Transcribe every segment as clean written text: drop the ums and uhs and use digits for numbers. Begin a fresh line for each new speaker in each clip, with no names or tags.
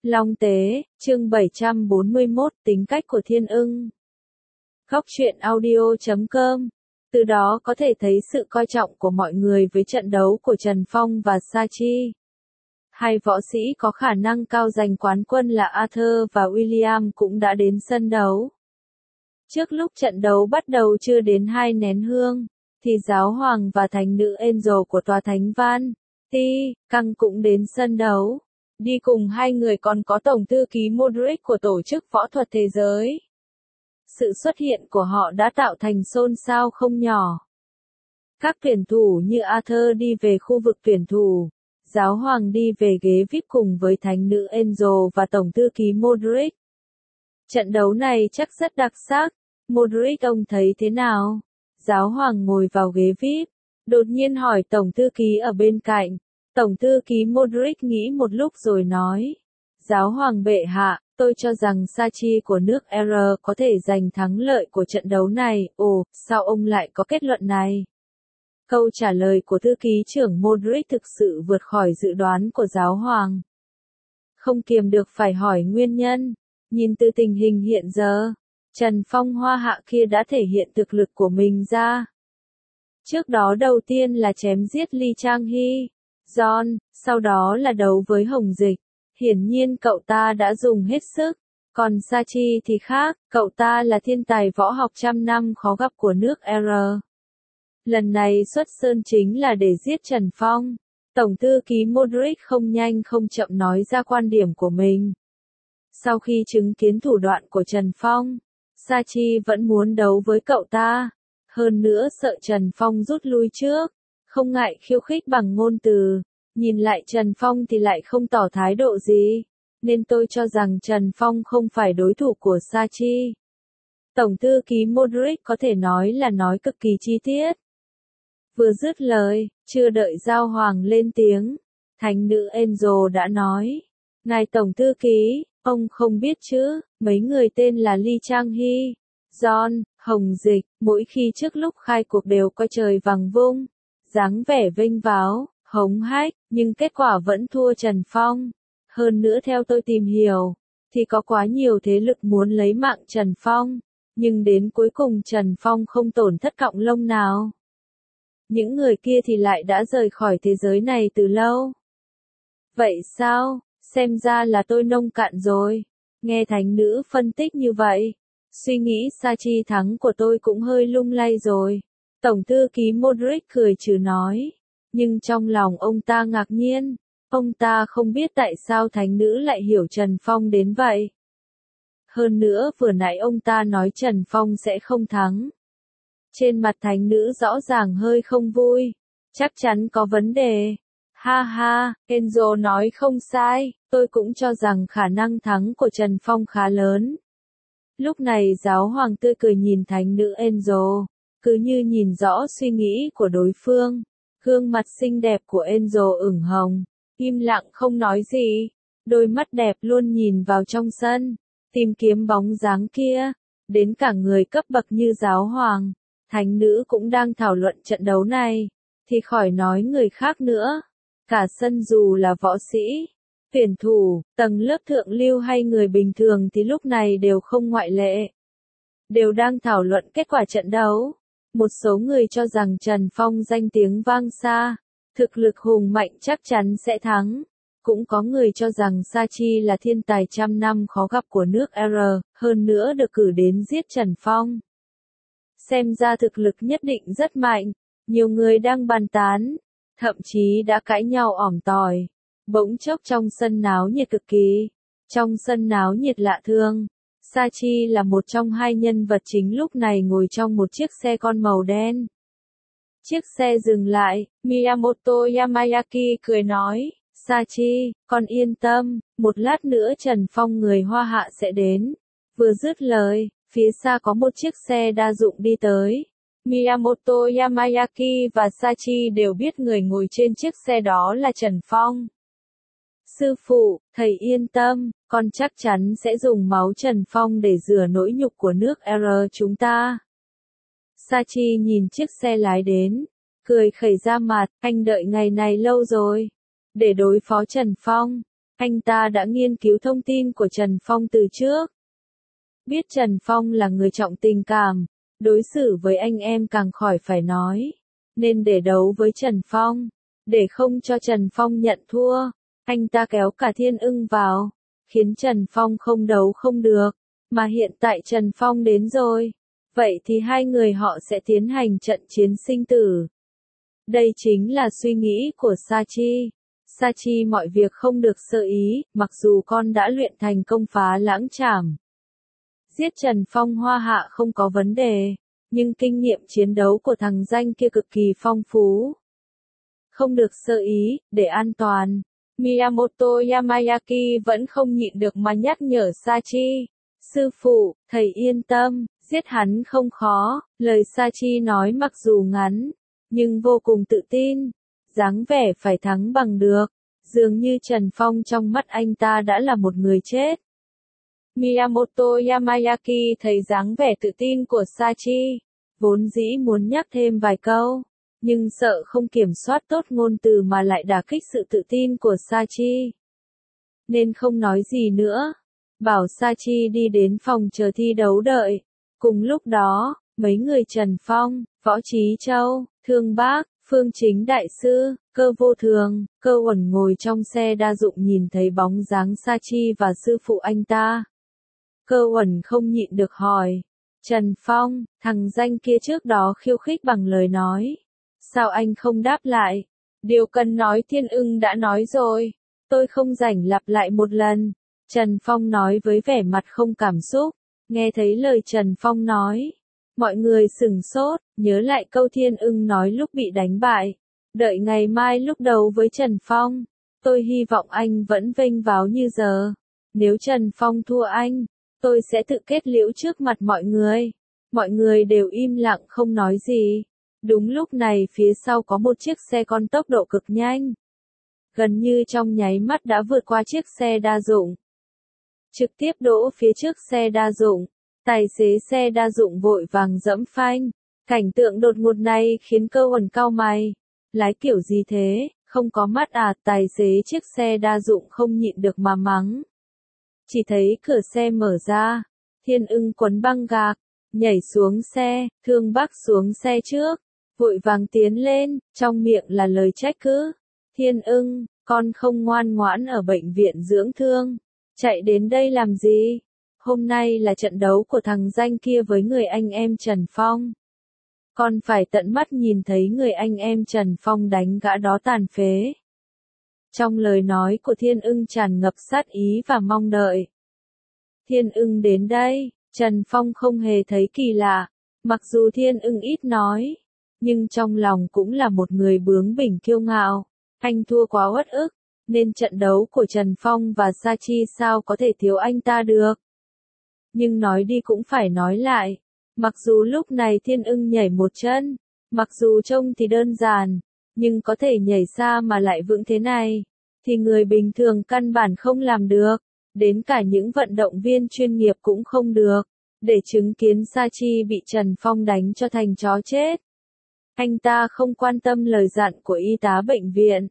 Long Tế, chương 741, tính cách của Thiên Ưng. Góc truyện audio.com. Từ đó có thể thấy sự coi trọng của mọi người với trận đấu của Trần Phong và Sachi. Hai võ sĩ có khả năng cao giành quán quân là Arthur và William cũng đã đến sân đấu. Trước lúc trận đấu bắt đầu chưa đến 2 nén hương, thì giáo hoàng và thánh nữ Angel của tòa thánh Van Ti Căng cũng đến sân đấu. Đi cùng hai người còn có Tổng thư ký Modric của Tổ chức Võ thuật Thế giới. Sự xuất hiện của họ đã tạo thành xôn xao không nhỏ. Các tuyển thủ như Arthur đi về khu vực tuyển thủ, giáo hoàng đi về ghế VIP cùng với thánh nữ Angel và Tổng thư ký Modric. Trận đấu này chắc rất đặc sắc. Modric ông thấy thế nào? Giáo hoàng ngồi vào ghế VIP, đột nhiên hỏi Tổng thư ký ở bên cạnh. Tổng thư ký Modric nghĩ một lúc rồi nói. Giáo hoàng bệ hạ, tôi cho rằng Sachi của nước R có thể giành thắng lợi của trận đấu này. Ồ, sao ông lại có kết luận này? Câu trả lời của thư ký trưởng Modric thực sự vượt khỏi dự đoán của giáo hoàng. Không kiềm được phải hỏi nguyên nhân. Nhìn từ tình hình hiện giờ, Trần Phong Hoa Hạ kia đã thể hiện thực lực của mình ra. Trước đó đầu tiên là chém giết Lee Chang Hee, John, sau đó là đấu với Hồng Dịch. Hiển nhiên cậu ta đã dùng hết sức. Còn Sachi thì khác, cậu ta là thiên tài võ học trăm năm khó gặp của nước R. Lần này xuất sơn chính là để giết Trần Phong. Tổng thư ký Modric không nhanh không chậm nói ra quan điểm của mình. Sau khi chứng kiến thủ đoạn của Trần Phong, Sachi vẫn muốn đấu với cậu ta. Hơn nữa sợ Trần Phong rút lui trước, không ngại khiêu khích bằng ngôn từ. Nhìn lại Trần Phong thì lại không tỏ thái độ gì, nên tôi cho rằng Trần Phong không phải đối thủ của Sachi. Tổng thư ký Modric có thể nói là nói cực kỳ chi tiết. Vừa dứt lời, chưa đợi giáo hoàng lên tiếng, thánh nữ Angel đã nói. Ngài Tổng thư ký, ông không biết chứ, mấy người tên là Lee Chang Hee, John, Hồng Dịch, mỗi khi trước lúc khai cuộc đều coi trời vàng vung, dáng vẻ vênh váo, hống hách, nhưng kết quả vẫn thua Trần Phong. Hơn nữa theo tôi tìm hiểu, thì có quá nhiều thế lực muốn lấy mạng Trần Phong, nhưng đến cuối cùng Trần Phong không tổn thất cọng lông nào. Những người kia thì lại đã rời khỏi thế giới này từ lâu. Vậy sao? Xem ra là tôi nông cạn rồi. Nghe thánh nữ phân tích như vậy, suy nghĩ Sachi thắng của tôi cũng hơi lung lay rồi. Tổng thư ký Modric cười trừ nói. Nhưng trong lòng ông ta ngạc nhiên. Ông ta không biết tại sao thánh nữ lại hiểu Trần Phong đến vậy. Hơn nữa vừa nãy ông ta nói Trần Phong sẽ không thắng. Trên mặt thánh nữ rõ ràng hơi không vui. Chắc chắn có vấn đề. Ha ha, Angel nói không sai, tôi cũng cho rằng khả năng thắng của Trần Phong khá lớn. Lúc này giáo hoàng tươi cười nhìn thánh nữ Angel, cứ như nhìn rõ suy nghĩ của đối phương. Gương mặt xinh đẹp của Angel ửng hồng, im lặng không nói gì, đôi mắt đẹp luôn nhìn vào trong sân, tìm kiếm bóng dáng kia. Đến cả người cấp bậc như giáo hoàng, thánh nữ cũng đang thảo luận trận đấu này, thì khỏi nói người khác nữa. Cả sân dù là võ sĩ, tuyển thủ, tầng lớp thượng lưu hay người bình thường thì lúc này đều không ngoại lệ. Đều đang thảo luận kết quả trận đấu. Một số người cho rằng Trần Phong danh tiếng vang xa, thực lực hùng mạnh chắc chắn sẽ thắng. Cũng có người cho rằng Sachi là thiên tài trăm năm khó gặp của nước R, hơn nữa được cử đến giết Trần Phong. Xem ra thực lực nhất định rất mạnh, nhiều người đang bàn tán, thậm chí đã cãi nhau ỏm tỏi. Bỗng chốc trong sân náo nhiệt cực kỳ, trong sân náo nhiệt lạ thường. Sachi là một trong hai nhân vật chính lúc này ngồi trong một chiếc xe con màu đen. Chiếc xe dừng lại, Miyamoto Yamayaki cười nói, Sachi, con yên tâm, một lát nữa Trần Phong người Hoa Hạ sẽ đến. Vừa dứt lời, phía xa có một chiếc xe đa dụng đi tới. Miyamoto Yamayaki và Sachi đều biết người ngồi trên chiếc xe đó là Trần Phong. Sư phụ, thầy yên tâm, con chắc chắn sẽ dùng máu Trần Phong để rửa nỗi nhục của nước R chúng ta. Sachi nhìn chiếc xe lái đến, cười khẩy ra mặt, anh đợi ngày này lâu rồi. Để đối phó Trần Phong, Anh ta đã nghiên cứu thông tin của Trần Phong từ trước. Biết Trần Phong là người trọng tình cảm, đối xử với anh em càng khỏi phải nói. Nên để đấu với Trần Phong, để không cho Trần Phong nhận thua, anh ta kéo cả Thiên Ưng vào, khiến Trần Phong không đấu không được. Mà hiện tại Trần Phong đến rồi, vậy thì hai người họ sẽ tiến hành trận chiến sinh tử. Đây chính là suy nghĩ của Sachi. Sachi mọi việc không được sơ ý, mặc dù con đã luyện thành công phá lãng trảm. Giết Trần Phong Hoa Hạ không có vấn đề, nhưng kinh nghiệm chiến đấu của thằng danh kia cực kỳ phong phú. Không được sơ ý, để an toàn. Miyamoto Yamayaki vẫn không nhịn được mà nhắc nhở Sachi. Sư phụ, thầy yên tâm, giết hắn không khó. Lời Sachi nói mặc dù ngắn, nhưng vô cùng tự tin. Dáng vẻ phải thắng bằng được. Dường như Trần Phong trong mắt anh ta đã là một người chết. Miyamoto Yamayaki thấy dáng vẻ tự tin của Sachi, vốn dĩ muốn nhắc thêm vài câu, nhưng sợ không kiểm soát tốt ngôn từ mà lại đả kích sự tự tin của Sachi. Nên không nói gì nữa, bảo Sachi đi đến phòng chờ thi đấu đợi. Cùng lúc đó, mấy người Trần Phong, Võ Trí Châu, Thương Bác, Phương Chính Đại Sư, Cơ Vô Thường, Cơ Uẩn ngồi trong xe đa dụng nhìn thấy bóng dáng Sachi và sư phụ anh ta. Cơ Uẩn không nhịn được hỏi, Trần Phong, thằng danh kia trước đó khiêu khích bằng lời nói. Sao anh không đáp lại? Điều cần nói Thiên Ưng đã nói rồi, tôi không rảnh lặp lại một lần. Trần Phong nói với vẻ mặt không cảm xúc. Nghe thấy lời Trần Phong nói, mọi người sửng sốt, nhớ lại câu Thiên Ưng nói lúc bị đánh bại. Đợi ngày mai lúc đấu với Trần Phong, tôi hy vọng anh vẫn vênh váo như giờ. Nếu Trần Phong thua anh, tôi sẽ tự kết liễu trước mặt mọi người. Mọi người đều im lặng không nói gì. Đúng lúc này phía sau có một chiếc xe con tốc độ cực nhanh. Gần như trong nháy mắt đã vượt qua chiếc xe đa dụng. Trực tiếp đỗ phía trước xe đa dụng. Tài xế xe đa dụng vội vàng giẫm phanh. Cảnh tượng đột ngột này khiến Cơ Uẩn cau mày. Lái kiểu gì thế, không có mắt à? Tài xế chiếc xe đa dụng không nhịn được mà mắng. Chỉ thấy cửa xe mở ra, Thiên Ưng quấn băng gạc, nhảy xuống xe, Thương Bác xuống xe trước, vội vàng tiến lên, trong miệng là lời trách cứ. Thiên Ưng, con không ngoan ngoãn ở bệnh viện dưỡng thương, chạy đến đây làm gì? Hôm nay là trận đấu của thằng danh kia với người anh em Trần Phong. Con phải tận mắt nhìn thấy người anh em Trần Phong đánh gã đó tàn phế. Trong lời nói của Thiên Ưng tràn ngập sát ý và mong đợi. Thiên Ưng đến đây, Trần Phong không hề thấy kỳ lạ. Mặc dù Thiên Ưng ít nói, nhưng trong lòng cũng là một người bướng bỉnh kiêu ngạo. Anh thua quá uất ức, nên trận đấu của Trần Phong và Sachi sao có thể thiếu anh ta được. Nhưng nói đi cũng phải nói lại. Mặc dù lúc này Thiên Ưng nhảy một chân, mặc dù trông thì đơn giản, nhưng có thể nhảy xa mà lại vững thế này, thì người bình thường căn bản không làm được, đến cả những vận động viên chuyên nghiệp cũng không được. Để chứng kiến Sachi bị Trần Phong đánh cho thành chó chết. Anh ta không quan tâm lời dặn của y tá bệnh viện.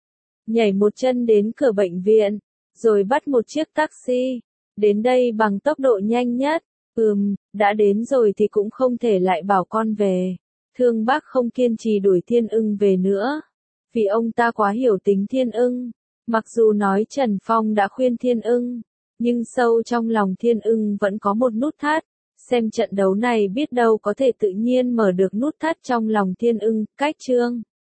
Nhảy một chân đến cửa bệnh viện, rồi bắt một chiếc taxi, đến đây bằng tốc độ nhanh nhất. Đã đến rồi thì cũng không thể lại bảo con về. Thương Bác không kiên trì đuổi Thiên Ưng về nữa, vì ông ta quá hiểu tính Thiên Ưng. Mặc dù nói Trần Phong đã khuyên Thiên Ưng, nhưng sâu trong lòng Thiên Ưng vẫn có một nút thắt. Xem trận đấu này biết đâu có thể tự nhiên mở được nút thắt trong lòng Thiên Ưng. Cách chương